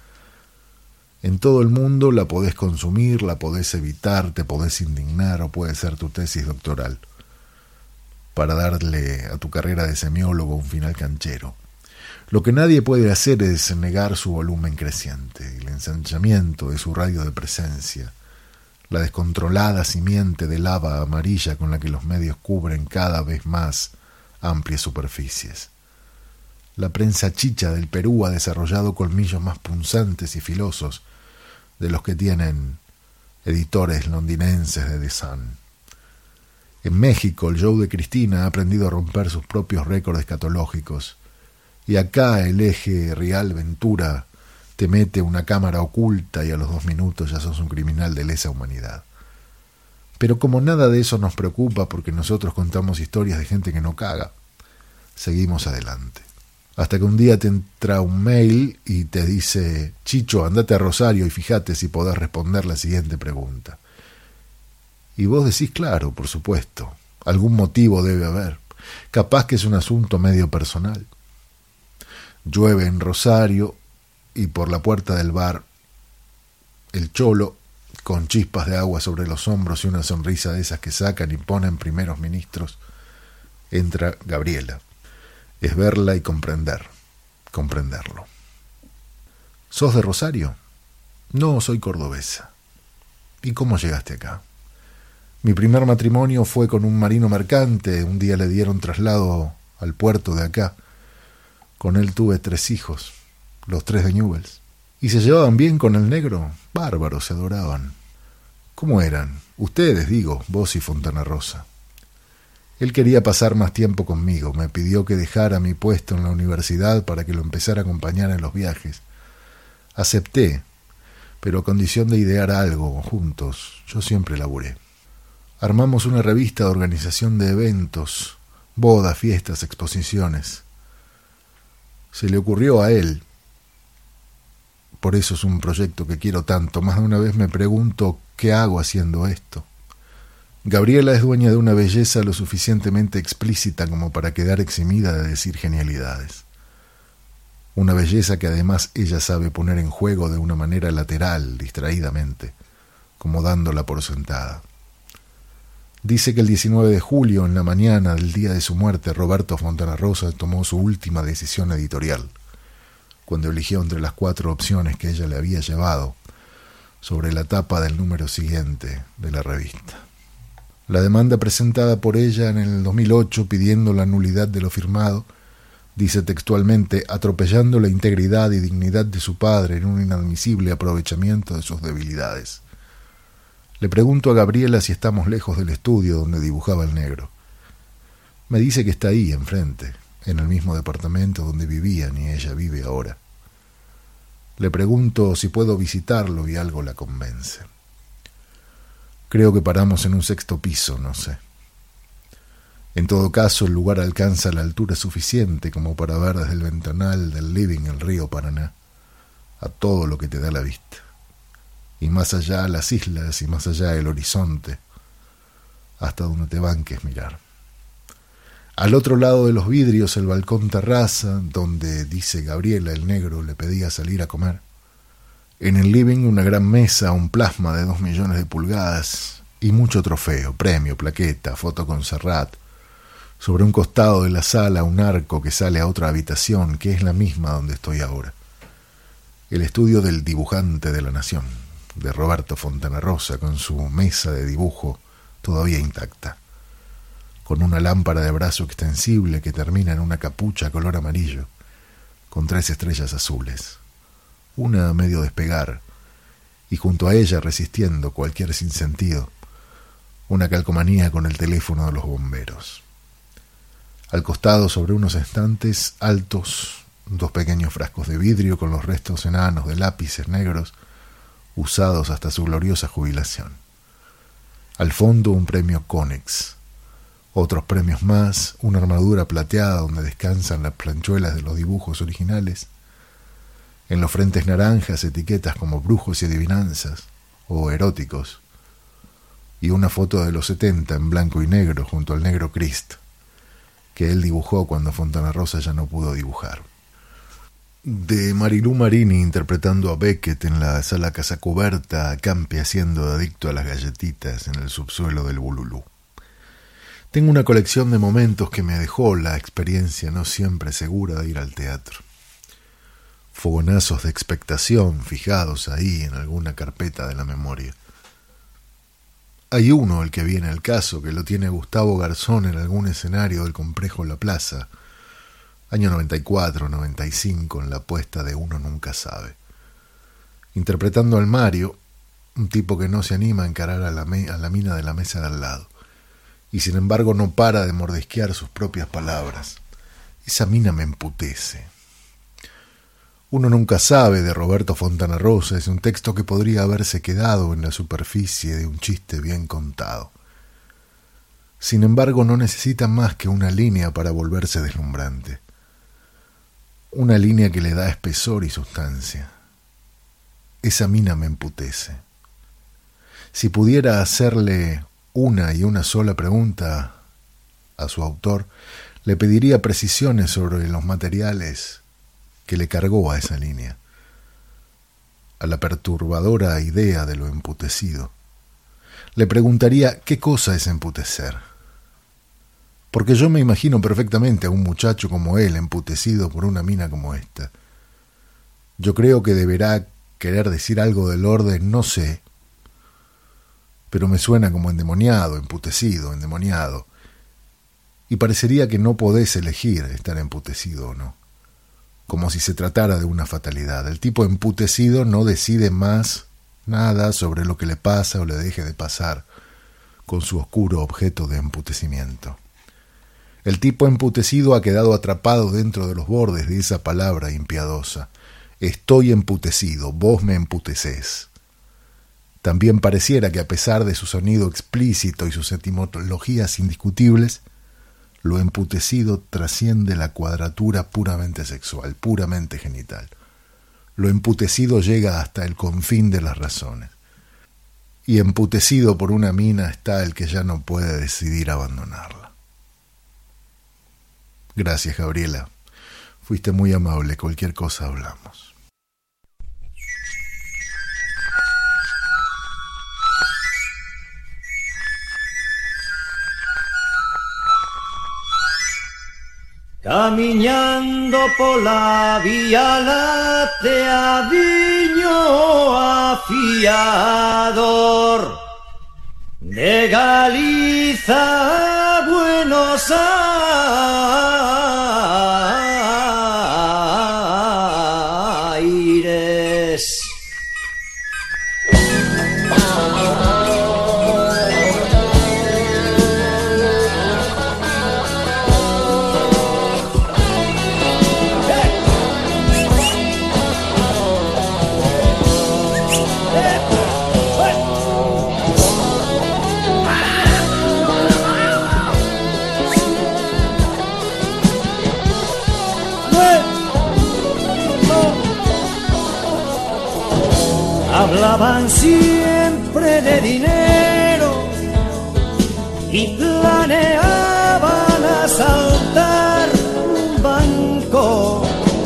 En todo el mundo la podés consumir, la podés evitar, te podés indignar o puede ser tu tesis doctoral, para darle a tu carrera de semiólogo un final canchero. Lo que nadie puede hacer es negar su volumen creciente, el ensanchamiento de su radio de presencia, la descontrolada simiente de lava amarilla con la que los medios cubren cada vez más amplias superficies. La prensa chicha del Perú ha desarrollado colmillos más punzantes y filosos de los que tienen editores londinenses de The Sun. En México, el show de Cristina ha aprendido a romper sus propios récords escatológicos, y acá el eje Real Ventura te mete una cámara oculta y a los dos minutos ya sos un criminal de lesa humanidad. Pero como nada de eso nos preocupa porque nosotros contamos historias de gente que no caga, seguimos adelante. Hasta que un día te entra un mail y te dice: Chicho, andate a Rosario y fíjate si podés responder la siguiente pregunta. Y vos decís: claro, por supuesto, algún motivo debe haber, capaz que es un asunto medio personal. Llueve en Rosario y por la puerta del bar el cholo, con chispas de agua sobre los hombros y una sonrisa de esas que sacan y ponen primeros ministros, entra Gabriela. Es verla y comprender, comprenderlo. ¿Sos de Rosario? No, soy cordobesa. ¿Y cómo llegaste acá? Mi primer matrimonio fue con un marino mercante, un día le dieron traslado al puerto de acá. Con él tuve tres hijos, los tres de Newells. ¿Y se llevaban bien con el negro? Bárbaros, se adoraban. ¿Cómo eran? Ustedes, digo, vos y Fontana Rosa. Él quería pasar más tiempo conmigo, me pidió que dejara mi puesto en la universidad para que lo empezara a acompañar en los viajes. Acepté, pero a condición de idear algo juntos. Yo siempre laburé. Armamos una revista de organización de eventos, bodas, fiestas, exposiciones. Se le ocurrió a él. Por eso es un proyecto que quiero tanto. Más de una vez me pregunto qué hago haciendo esto. Gabriela es dueña de una belleza lo suficientemente explícita como para quedar eximida de decir genialidades. Una belleza que además ella sabe poner en juego de una manera lateral, distraídamente, como dándola por sentada. Dice que el diecinueve de julio, en la mañana del día de su muerte, Roberto Fontana Rosa tomó su última decisión editorial, cuando eligió entre las cuatro opciones que ella le había llevado sobre la tapa del número siguiente de la revista. La demanda presentada por ella en el dos mil ocho pidiendo la nulidad de lo firmado, dice textualmente, atropellando la integridad y dignidad de su padre en un inadmisible aprovechamiento de sus debilidades. Le pregunto a Gabriela si estamos lejos del estudio donde dibujaba el negro. Me dice que está ahí, enfrente, en el mismo departamento donde vivían y ella vive ahora. Le pregunto si puedo visitarlo y algo la convence. Creo que paramos en un sexto piso, no sé. En todo caso, el lugar alcanza la altura suficiente como para ver desde el ventanal del living el río Paraná, a todo lo que te da la vista. Y más allá las islas y más allá el horizonte, hasta donde te banques mirar. Al otro lado de los vidrios el balcón terraza, donde, dice Gabriela, el negro le pedía salir a comer. En el living una gran mesa, un plasma de dos millones de pulgadas y mucho trofeo, premio, plaqueta, foto con Serrat. Sobre un costado de la sala un arco que sale a otra habitación, que es la misma donde estoy ahora. El estudio del dibujante de la nación, de Roberto Fontana Rosa, con su mesa de dibujo todavía intacta, con una lámpara de brazo extensible que termina en una capucha color amarillo, con tres estrellas azules, una a medio despegar, y junto a ella, resistiendo cualquier sinsentido, una calcomanía con el teléfono de los bomberos. Al costado, sobre unos estantes altos, dos pequeños frascos de vidrio con los restos enanos de lápices negros usados hasta su gloriosa jubilación. Al fondo un premio Conex, otros premios más, una armadura plateada donde descansan las planchuelas de los dibujos originales, en los frentes naranjas etiquetas como brujos y adivinanzas o eróticos, y una foto de los setenta en blanco y negro junto al negro Crist, que él dibujó cuando Fontana Rosa ya no pudo dibujar. De Marilú Marini interpretando a Beckett en la sala Casacuberta, a Campi haciendo de adicto a las galletitas en el subsuelo del Bululú. Tengo una colección de momentos que me dejó la experiencia no siempre segura de ir al teatro. Fogonazos de expectación fijados ahí en alguna carpeta de la memoria. Hay uno, el que viene al caso, que lo tiene Gustavo Garzón en algún escenario del complejo La Plaza, año noventa y cuatro, noventa y cinco, en la puesta de Uno Nunca Sabe. Interpretando al Mario, un tipo que no se anima a encarar a la, me- a la mina de la mesa de al lado, y sin embargo no para de mordisquear sus propias palabras. Esa mina me emputece. Uno Nunca Sabe, de Roberto Fontana Rosa, es un texto que podría haberse quedado en la superficie de un chiste bien contado. Sin embargo, no necesita más que una línea para volverse deslumbrante. Una línea que le da espesor y sustancia. Esa mina me emputece. Si pudiera hacerle una y una sola pregunta a su autor, le pediría precisiones sobre los materiales que le cargó a esa línea, a la perturbadora idea de lo emputecido. Le preguntaría qué cosa es emputecer. Porque yo me imagino perfectamente a un muchacho como él emputecido por una mina como esta. Yo creo que deberá querer decir algo del orden no sé, pero me suena como endemoniado, emputecido, endemoniado. Y parecería que no podés elegir estar emputecido o no. Como si se tratara de una fatalidad. El tipo emputecido no decide más nada sobre lo que le pasa o le deje de pasar con su oscuro objeto de emputecimiento. El tipo emputecido ha quedado atrapado dentro de los bordes de esa palabra impiadosa. Estoy emputecido, vos me emputecés. También pareciera que a pesar de su sonido explícito y sus etimologías indiscutibles, lo emputecido trasciende la cuadratura puramente sexual, puramente genital. Lo emputecido llega hasta el confín de las razones. Y emputecido por una mina está el que ya no puede decidir abandonarla. Gracias, Gabriela. Fuiste muy amable. Cualquier cosa hablamos. Caminando por la vía láctea, viño afiador, de Galiza a Buenos Aires. Hablaban siempre de dinero y planeaban asaltar un banco.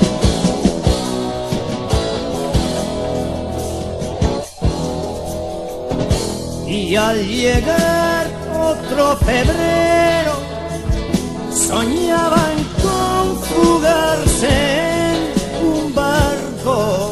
Y al llegar otro febrero, soñaban con fugarse en un barco.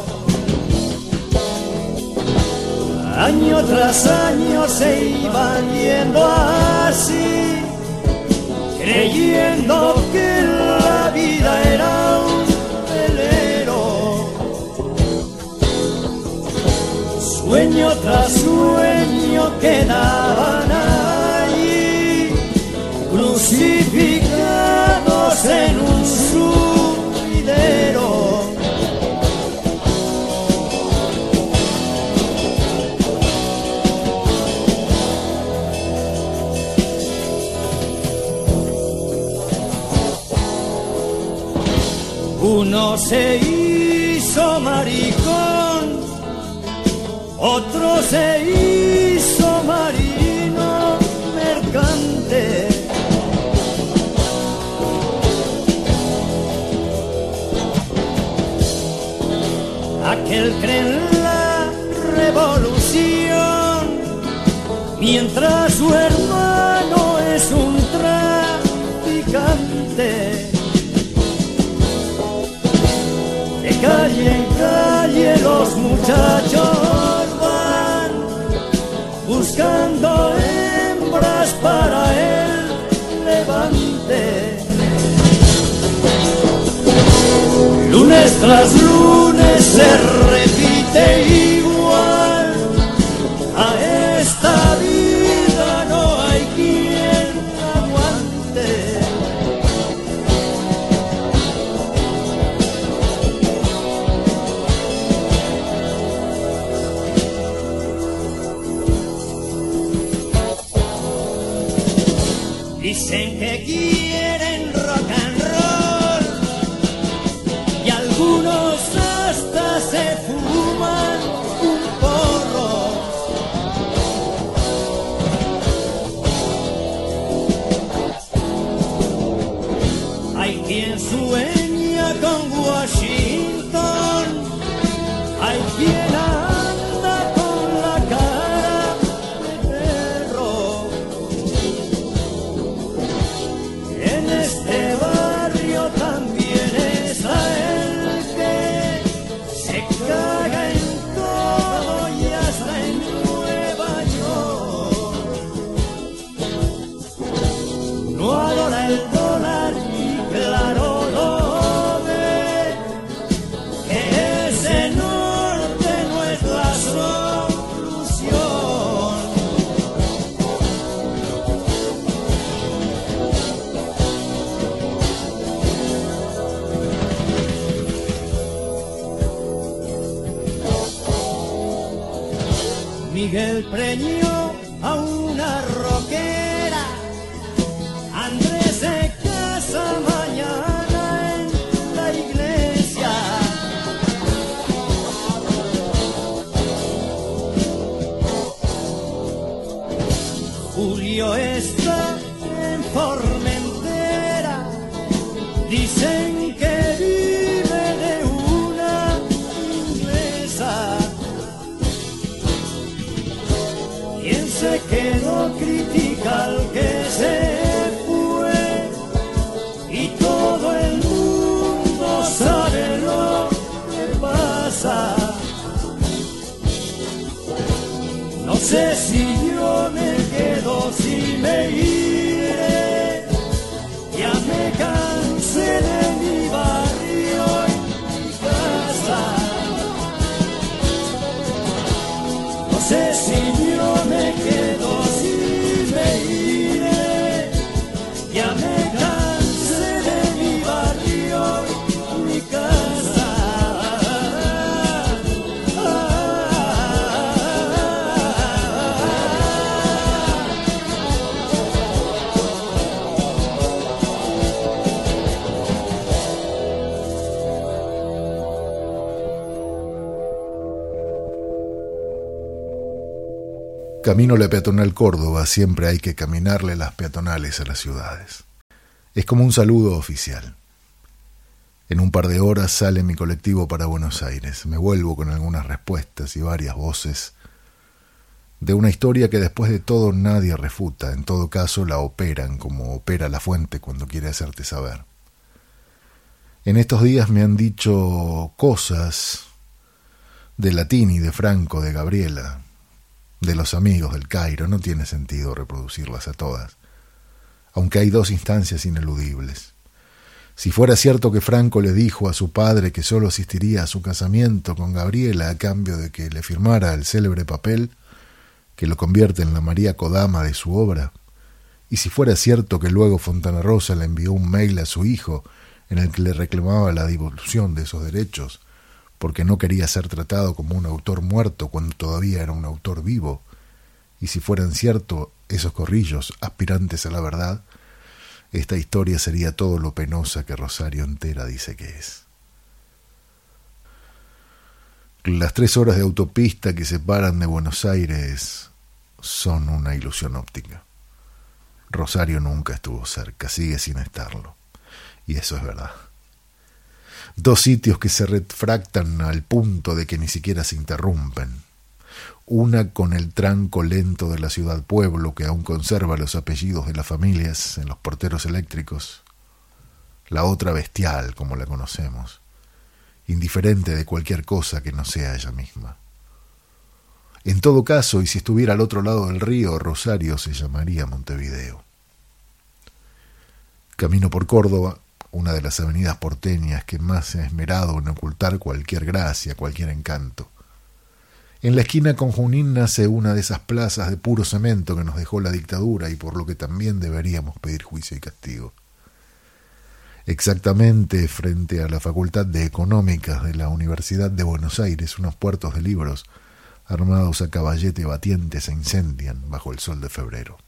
Año tras año se iban yendo así, creyendo que la vida era un velero. Sueño tras sueño quedaban allí, crucificados en un sumidero. Uno se hizo maricón, otro se hizo marino mercante. Aquel cree en la revolución, mientras su hermano es un traficante. De calle en calle los muchachos van buscando hembras para el levante. Lunes tras lunes se repite igual, a esta vida no hay quien aguante. Dicen que quieren rock and roll y algunos hasta se fuman un porro. Hay quien sueña con Washington, hay quien anda con la cara de perro. En este barrio también está el que se caga en todo y hasta en Nueva York. No adora el dólar y claro lo ve, que ese norte no es la solución. Miguel preñó a una roquera, Andrés se casa mañana en la iglesia. Julio está en Formentera, dicen que vive de una inglesa. Quien se quedó critica al que se fue y todo el mundo sabe lo que pasa. No sé si yo me quedo, si me iré, ya me cansé de mi barrio y mi casa. No sé si yo me quedo, si me iré, ya me cansé de mi barrio y mi casa. Camino la peatonal Córdoba, siempre hay que caminarle las peatonales a las ciudades. Es como un saludo oficial. En un par de horas sale mi colectivo para Buenos Aires. Me vuelvo con algunas respuestas y varias voces de una historia que después de todo nadie refuta. En todo caso la operan como opera la fuente cuando quiere hacerte saber. En estos días me han dicho cosas de Latini, de Franco, de Gabriela, de los amigos del Cairo. No tiene sentido reproducirlas a todas, aunque hay dos instancias ineludibles. Si fuera cierto que Franco le dijo a su padre que solo asistiría a su casamiento con Gabriela a cambio de que le firmara el célebre papel que lo convierte en la María Kodama de su obra, y si fuera cierto que luego Fontana Rosa le envió un mail a su hijo en el que le reclamaba la devolución de esos derechos, porque no quería ser tratado como un autor muerto cuando todavía era un autor vivo, y si fueran ciertos esos corrillos aspirantes a la verdad, esta historia sería todo lo penosa que Rosario entera dice que es. Las tres horas de autopista que separan de Buenos Aires son una ilusión óptica. Rosario nunca estuvo cerca, sigue sin estarlo, y eso es verdad. Dos sitios que se refractan al punto de que ni siquiera se interrumpen. Una con el tranco lento de la ciudad-pueblo que aún conserva los apellidos de las familias en los porteros eléctricos. La otra bestial, como la conocemos, indiferente de cualquier cosa que no sea ella misma. En todo caso, y si estuviera al otro lado del río, Rosario se llamaría Montevideo. Camino por Córdoba, una de las avenidas porteñas que más se ha esmerado en ocultar cualquier gracia, cualquier encanto. En la esquina con Junín nace una de esas plazas de puro cemento que nos dejó la dictadura y por lo que también deberíamos pedir juicio y castigo. Exactamente frente a la Facultad de Económicas de la Universidad de Buenos Aires, unos puertos de libros armados a caballete batiente se incendian bajo el sol de febrero.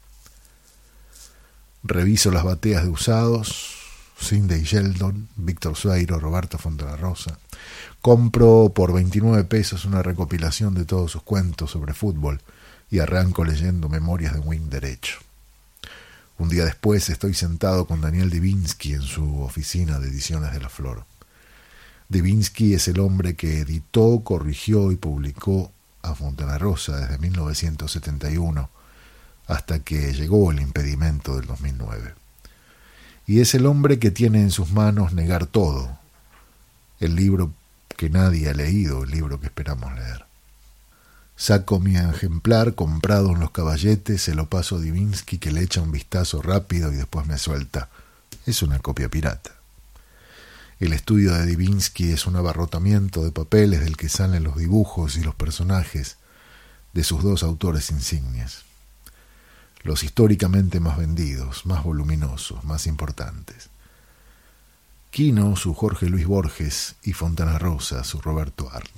Reviso las bateas de usados, Sidney Sheldon, Víctor Sueiro, Roberto Fontana Rosa. Compro por veintinueve pesos una recopilación de todos sus cuentos sobre fútbol y arranco leyendo Memorias de un wing derecho. Un día después estoy sentado con Daniel Divinsky en su oficina de ediciones de La Flor. Divinsky es el hombre que editó, corrigió y publicó a Fontana Rosa desde mil novecientos setenta y uno hasta que llegó el impedimento del dos mil nueve. Y es el hombre que tiene en sus manos Negar Todo, el libro que nadie ha leído, el libro que esperamos leer. Saco mi ejemplar comprado en los caballetes, se lo paso a Divinsky, que le echa un vistazo rápido y después me suelta. Es una copia pirata. El estudio de Divinsky es un abarrotamiento de papeles del que salen los dibujos y los personajes de sus dos autores insignes. Los históricamente más vendidos, más voluminosos, más importantes. Quino, su Jorge Luis Borges, y Fontana Rosa, su Roberto Arlt.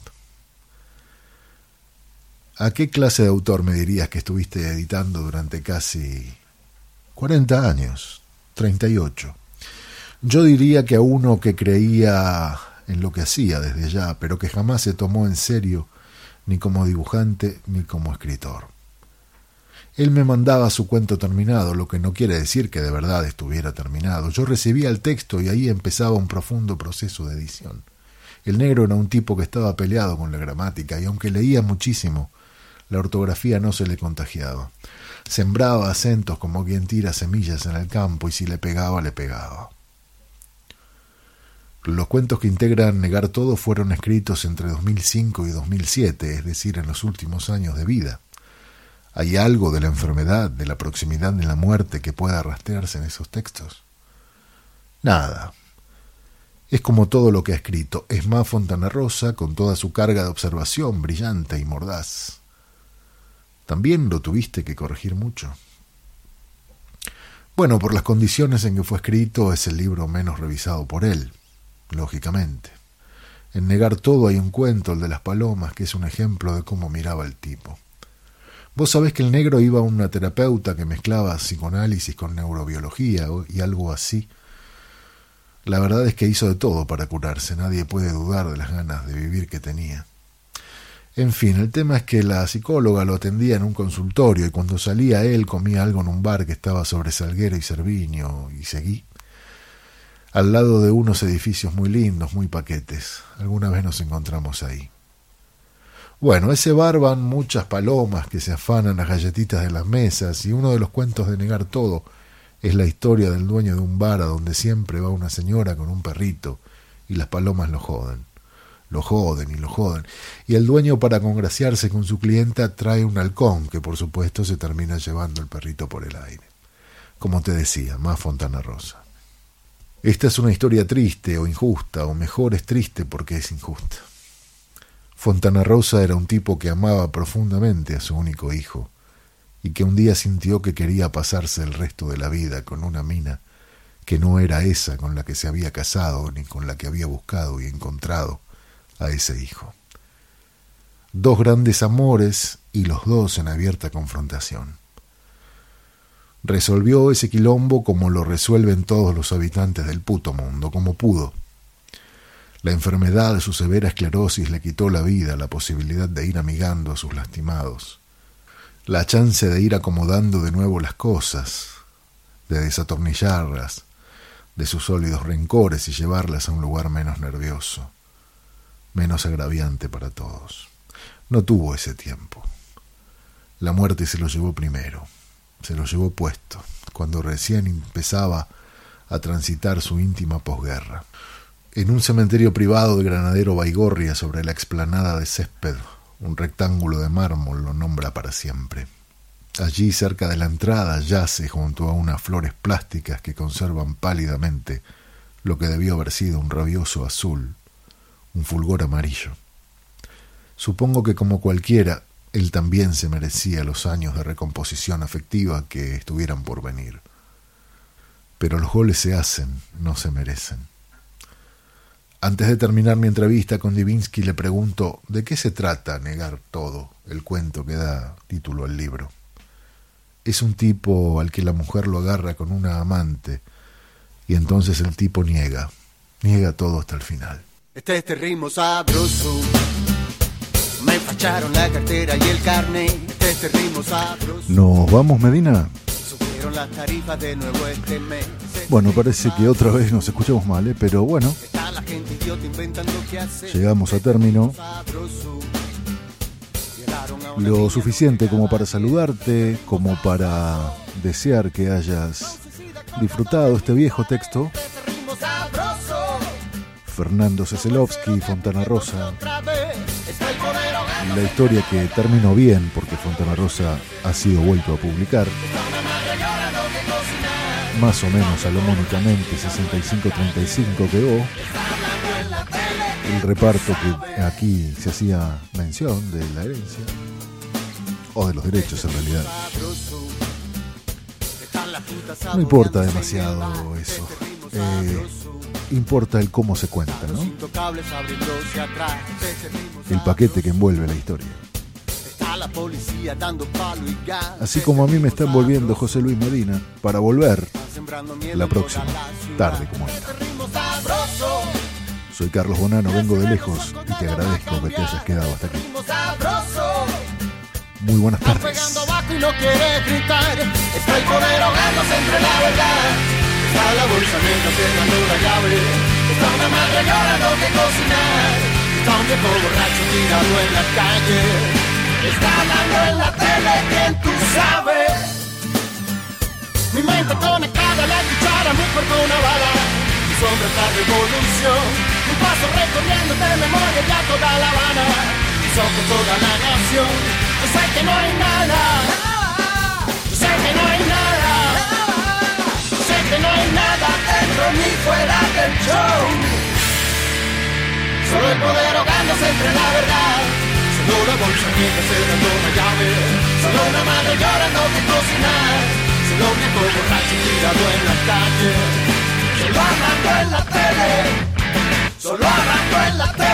¿A qué clase de autor me dirías que estuviste editando durante casi cuarenta años, treinta y ocho? Yo diría que a uno que creía en lo que hacía desde ya, pero que jamás se tomó en serio ni como dibujante ni como escritor. Él me mandaba su cuento terminado, lo que no quiere decir que de verdad estuviera terminado. Yo recibía el texto y ahí empezaba un profundo proceso de edición. El negro era un tipo que estaba peleado con la gramática y aunque leía muchísimo, la ortografía no se le contagiaba. Sembraba acentos como quien tira semillas en el campo y si le pegaba, le pegaba. Los cuentos que integran Negar Todo fueron escritos entre dos mil cinco y dos mil siete, es decir, en los últimos años de vida. ¿Hay algo de la enfermedad, de la proximidad de la muerte que pueda rastrearse en esos textos? Nada. Es como todo lo que ha escrito. Es más Fontana Rosa, con toda su carga de observación brillante y mordaz. También lo tuviste que corregir mucho. Bueno, por las condiciones en que fue escrito, es el libro menos revisado por él, lógicamente. En Negar Todo hay un cuento, el de las palomas, que es un ejemplo de cómo miraba el tipo. Vos sabés que el negro iba a una terapeuta que mezclaba psicoanálisis con neurobiología y algo así. La verdad es que hizo de todo para curarse, nadie puede dudar de las ganas de vivir que tenía. En fin, el tema es que la psicóloga lo atendía en un consultorio y cuando salía él comía algo en un bar que estaba sobre Salguero y Cerviño y seguí. Al lado de unos edificios muy lindos, muy paquetes. Alguna vez nos encontramos ahí. Bueno, a ese bar van muchas palomas que se afanan las galletitas de las mesas y uno de los cuentos de Negar Todo es la historia del dueño de un bar a donde siempre va una señora con un perrito y las palomas lo joden. Lo joden y lo joden. Y el dueño, para congraciarse con su clienta, trae un halcón que por supuesto se termina llevando el perrito por el aire. Como te decía, más Fontana Rosa. Esta es una historia triste o injusta, o mejor es triste porque es injusta. Fontana Rosa era un tipo que amaba profundamente a su único hijo y que un día sintió que quería pasarse el resto de la vida con una mina que no era esa con la que se había casado ni con la que había buscado y encontrado a ese hijo. Dos grandes amores y los dos en abierta confrontación. Resolvió ese quilombo como lo resuelven todos los habitantes del puto mundo, como pudo. La enfermedad de su severa esclerosis le quitó la vida, la posibilidad de ir amigando a sus lastimados, la chance de ir acomodando de nuevo las cosas, de desatornillarlas de sus sólidos rencores y llevarlas a un lugar menos nervioso, menos agraviante para todos. No tuvo ese tiempo. La muerte se lo llevó primero, se lo llevó puesto, cuando recién empezaba a transitar su íntima posguerra. En un cementerio privado de Granadero Baigorria, sobre la explanada de césped, un rectángulo de mármol lo nombra para siempre. Allí, cerca de la entrada, yace junto a unas flores plásticas que conservan pálidamente lo que debió haber sido un rabioso azul, un fulgor amarillo. Supongo que como cualquiera, él también se merecía los años de recomposición afectiva que estuvieran por venir. Pero los goles se hacen, no se merecen. Antes de terminar mi entrevista con Divinsky le pregunto ¿de qué se trata Negar Todo, el cuento que da título al libro? Es un tipo al que la mujer lo agarra con una amante y entonces el tipo niega, niega todo hasta el final. Este es este ritmo sabroso, me facharon la cartera y el carnet. Este es este ritmo sabroso. ¿Nos vamos, Medina? Subieron las tarifas de nuevo este mes. Bueno, parece que otra vez nos escuchamos mal, ¿eh? Pero bueno, Está la gente idiota inventando qué hacer. llegamos a término. Sabroso. Violaron a una Lo niña suficiente como para porque saludarte, como para desear que hayas disfrutado este viejo texto. este ritmo sabroso. Fernando Seselovsky, Fontana Rosa. Otra vez está el poder ahogando. La historia que terminó bien porque Fontana Rosa ha sido vuelto a publicar. Más o menos salomónicamente, sesenta y cinco treinta y cinco quedó. El reparto que aquí se hacía mención de la herencia, o de los derechos en realidad. No importa demasiado eso. Eh, importa el cómo se cuenta, ¿no? El paquete que envuelve la historia. Así como a mí me está envolviendo José Luis Medina para volver la próxima tarde como esta. Soy Carlos Bonano, vengo de lejos y te agradezco que te hayas quedado hasta aquí. Muy buenas tardes. Pegando bajo y no quiere gritar. Está el poder ahogándose entre la verdad. Está la bolsa negra cerrando la llave. Está una madre llorando que cocinar. Está un viejo borracho tirado en la calle. Está hablando en la tele, quien tú sabes. Mi mente conectada a la cuchara, mi cuerpo una bala. Mi sombra es la revolución. Un paso recorriendo de memoria ya toda La Habana. Mis ojos toda la nación. Yo sé que no hay nada. Yo sé que no hay nada. Yo sé que no hay nada dentro ni fuera del show. Solo el poder ahogándose entre la verdad. Solo una bolsa negra cerrando una llave. Solo una madre llorando que cocinar. Solo un viejo borracho tirado en la calle. Solo hablando en la tele. Solo hablando en la tele.